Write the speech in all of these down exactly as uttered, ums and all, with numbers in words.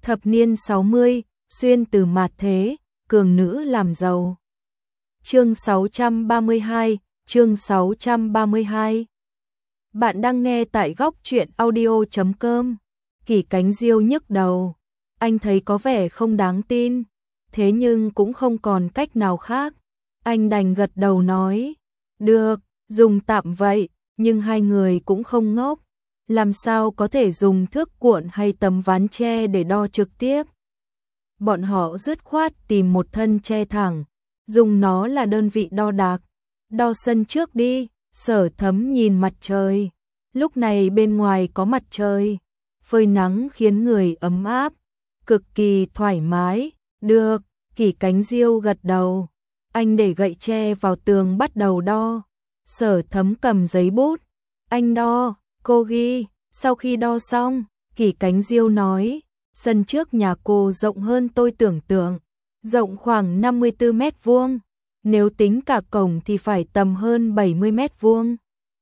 Thập niên sáu mươi, xuyên từ mạt thế, cường nữ làm giàu. Chương sáu trăm ba mươi hai, chương sáu trăm ba mươi hai. Bạn đang nghe tại góc truyện audio chấm com. Kỷ Cánh Diêu nhức đầu, anh thấy có vẻ không đáng tin, thế nhưng cũng không còn cách nào khác. Anh đành gật đầu nói, được, dùng tạm vậy, nhưng hai người cũng không ngốc. Làm sao có thể dùng thước cuộn hay tấm ván tre để đo trực tiếp. Bọn họ dứt khoát tìm một thân tre thẳng, dùng nó là đơn vị đo đạc. Đo sân trước đi, Sở Thấm nhìn mặt trời. Lúc này bên ngoài có mặt trời, phơi nắng khiến người ấm áp, cực kỳ thoải mái. Được, Kỷ Cánh Diêu gật đầu. Anh để gậy tre vào tường bắt đầu đo. Sở Thấm cầm giấy bút. Anh đo, cô ghi. Sau khi đo xong, Kỷ Cánh Diêu nói, sân trước nhà cô rộng hơn tôi tưởng tượng, rộng khoảng năm mươi tư mét vuông, nếu tính cả cổng thì phải tầm hơn bảy mươi mét vuông.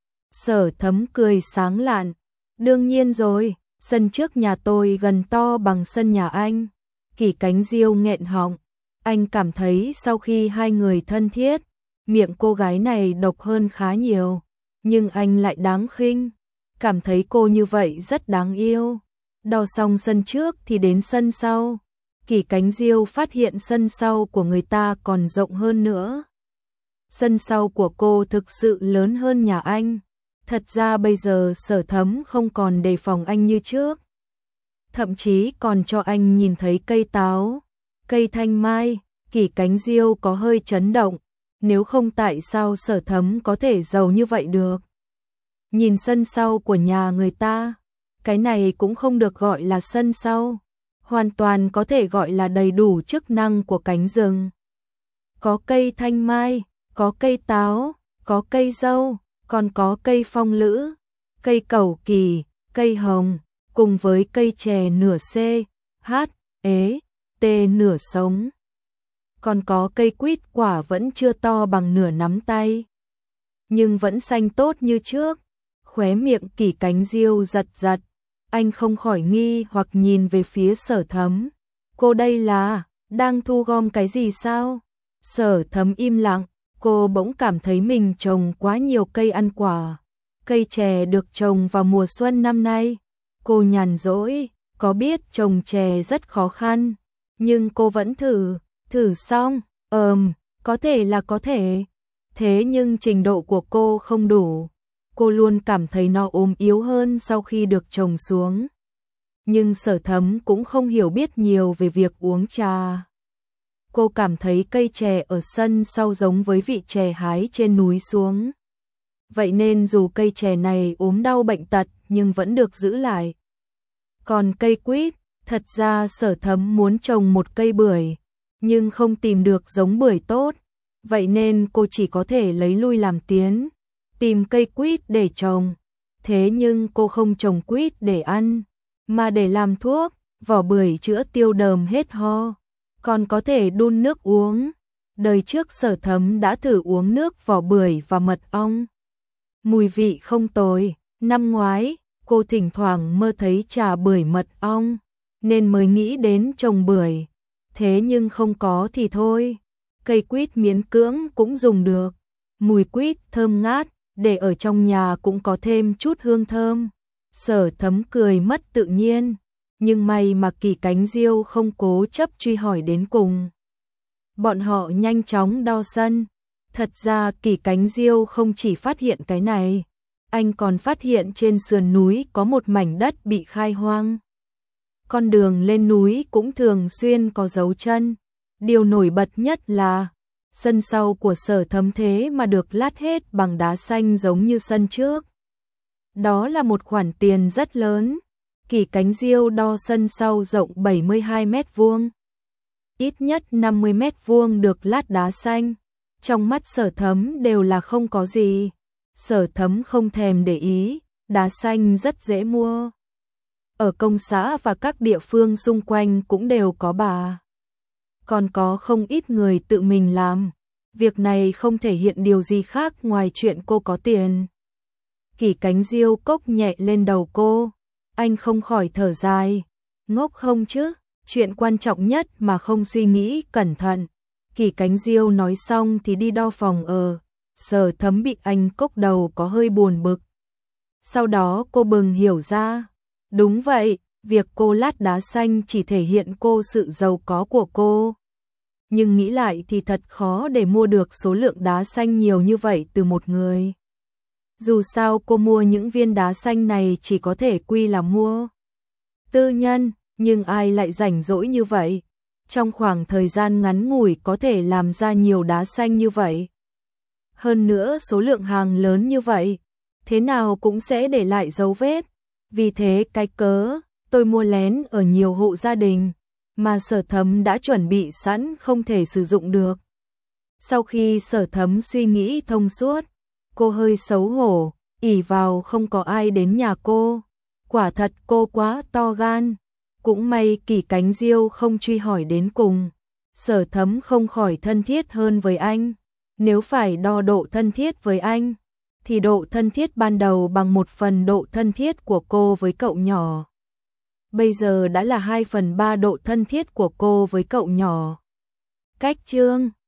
Sở Thấm cười sáng lạn, đương nhiên rồi, sân trước nhà tôi gần to bằng sân nhà anh. Kỷ Cánh Diêu nghẹn họng, anh cảm thấy sau khi hai người thân thiết, miệng cô gái này độc hơn khá nhiều, nhưng anh lại đáng khinh. Cảm thấy cô như vậy rất đáng yêu. Đo xong sân trước thì đến sân sau. Kỷ Cánh Diêu phát hiện sân sau của người ta còn rộng hơn nữa. Sân sau của cô thực sự lớn hơn nhà anh. Thật ra bây giờ Sở Thấm không còn đề phòng anh như trước. Thậm chí còn cho anh nhìn thấy cây táo, cây thanh mai. Kỷ Cánh Diêu có hơi chấn động. Nếu không tại sao Sở Thấm có thể giàu như vậy được. Nhìn sân sau của nhà người ta, cái này cũng không được gọi là sân sau, hoàn toàn có thể gọi là đầy đủ chức năng của cánh rừng. Có cây thanh mai, có cây táo, có cây dâu, còn có cây phong lữ, cây cẩu kỳ, cây hồng, cùng với cây chè nửa C, H, ế, T nửa sống. Còn có cây quýt quả vẫn chưa to bằng nửa nắm tay, nhưng vẫn xanh tốt như trước. Khóe miệng Kỷ Cánh Diêu giật giật, anh không khỏi nghi hoặc nhìn về phía Sở Thấm. Cô đây là, đang thu gom cái gì sao? Sở Thấm im lặng, cô bỗng cảm thấy mình trồng quá nhiều cây ăn quả. Cây chè được trồng vào mùa xuân năm nay. Cô nhàn rỗi, có biết trồng chè rất khó khăn, nhưng cô vẫn thử, thử xong, ờm, có thể là có thể. Thế nhưng trình độ của cô không đủ. Cô luôn cảm thấy nó ốm yếu hơn sau khi được trồng xuống. Nhưng Sở Thấm cũng không hiểu biết nhiều về việc uống trà. Cô cảm thấy cây chè ở sân sau giống với vị chè hái trên núi xuống. Vậy nên dù cây chè này ốm đau bệnh tật nhưng vẫn được giữ lại. Còn cây quýt, thật ra Sở Thấm muốn trồng một cây bưởi, nhưng không tìm được giống bưởi tốt. Vậy nên cô chỉ có thể lấy lui làm tiến. Tìm cây quýt để trồng, thế nhưng cô không trồng quýt để ăn, mà để làm thuốc, vỏ bưởi chữa tiêu đờm hết ho, còn có thể đun nước uống. Đời trước Sở Thấm đã thử uống nước vỏ bưởi và mật ong. Mùi vị không tồi, năm ngoái, cô thỉnh thoảng mơ thấy trà bưởi mật ong, nên mới nghĩ đến trồng bưởi. Thế nhưng không có thì thôi, cây quýt miễn cưỡng cũng dùng được, mùi quýt thơm ngát. Để ở trong nhà cũng có thêm chút hương thơm. Sở Thấm cười mất tự nhiên, nhưng may mà Kỷ Cánh Diêu không cố chấp truy hỏi đến cùng. Bọn họ nhanh chóng đo sân. Thật ra Kỷ Cánh Diêu không chỉ phát hiện cái này, anh còn phát hiện trên sườn núi có một mảnh đất bị khai hoang. Con đường lên núi cũng thường xuyên có dấu chân. Điều nổi bật nhất là sân sau của Sở Thấm thế mà được lát hết bằng đá xanh giống như sân trước. Đó là một khoản tiền rất lớn. Kỷ Cánh Diêu đo sân sau rộng bảy mươi hai mét vuông. Ít nhất năm mươi mét vuông được lát đá xanh. Trong mắt Sở Thấm đều là không có gì. Sở Thấm không thèm để ý, đá xanh rất dễ mua. Ở công xã và các địa phương xung quanh cũng đều có bà. Còn có không ít người tự mình làm. Việc này không thể hiện điều gì khác ngoài chuyện cô có tiền. Kỷ Cánh Diêu cốc nhẹ lên đầu cô. Anh không khỏi thở dài. Ngốc không chứ? Chuyện quan trọng nhất mà không suy nghĩ cẩn thận. Kỳ Cánh Diêu nói xong thì đi đo phòng ở. Sở Thấm bị anh cốc đầu có hơi buồn bực. Sau đó cô bừng hiểu ra. Đúng vậy, việc cô lát đá xanh chỉ thể hiện cô sự giàu có của cô. Nhưng nghĩ lại thì thật khó để mua được số lượng đá xanh nhiều như vậy từ một người. Dù sao cô mua những viên đá xanh này chỉ có thể quy là mua tư nhân, nhưng ai lại rảnh rỗi như vậy? Trong khoảng thời gian ngắn ngủi có thể làm ra nhiều đá xanh như vậy. Hơn nữa số lượng hàng lớn như vậy, thế nào cũng sẽ để lại dấu vết. Vì thế cái cớ, tôi mua lén ở nhiều hộ gia đình, mà Sở Thấm đã chuẩn bị sẵn không thể sử dụng được. Sau khi Sở Thấm suy nghĩ thông suốt, cô hơi xấu hổ, ỷ vào không có ai đến nhà cô. Quả thật cô quá to gan. Cũng may Kỳ Cánh Diêu không truy hỏi đến cùng. Sở Thấm không khỏi thân thiết hơn với anh. Nếu phải đo độ thân thiết với anh, thì độ thân thiết ban đầu bằng một phần độ thân thiết của cô với cậu nhỏ. Bây giờ đã là hai phần ba độ thân thiết của cô với cậu nhỏ. Cách chương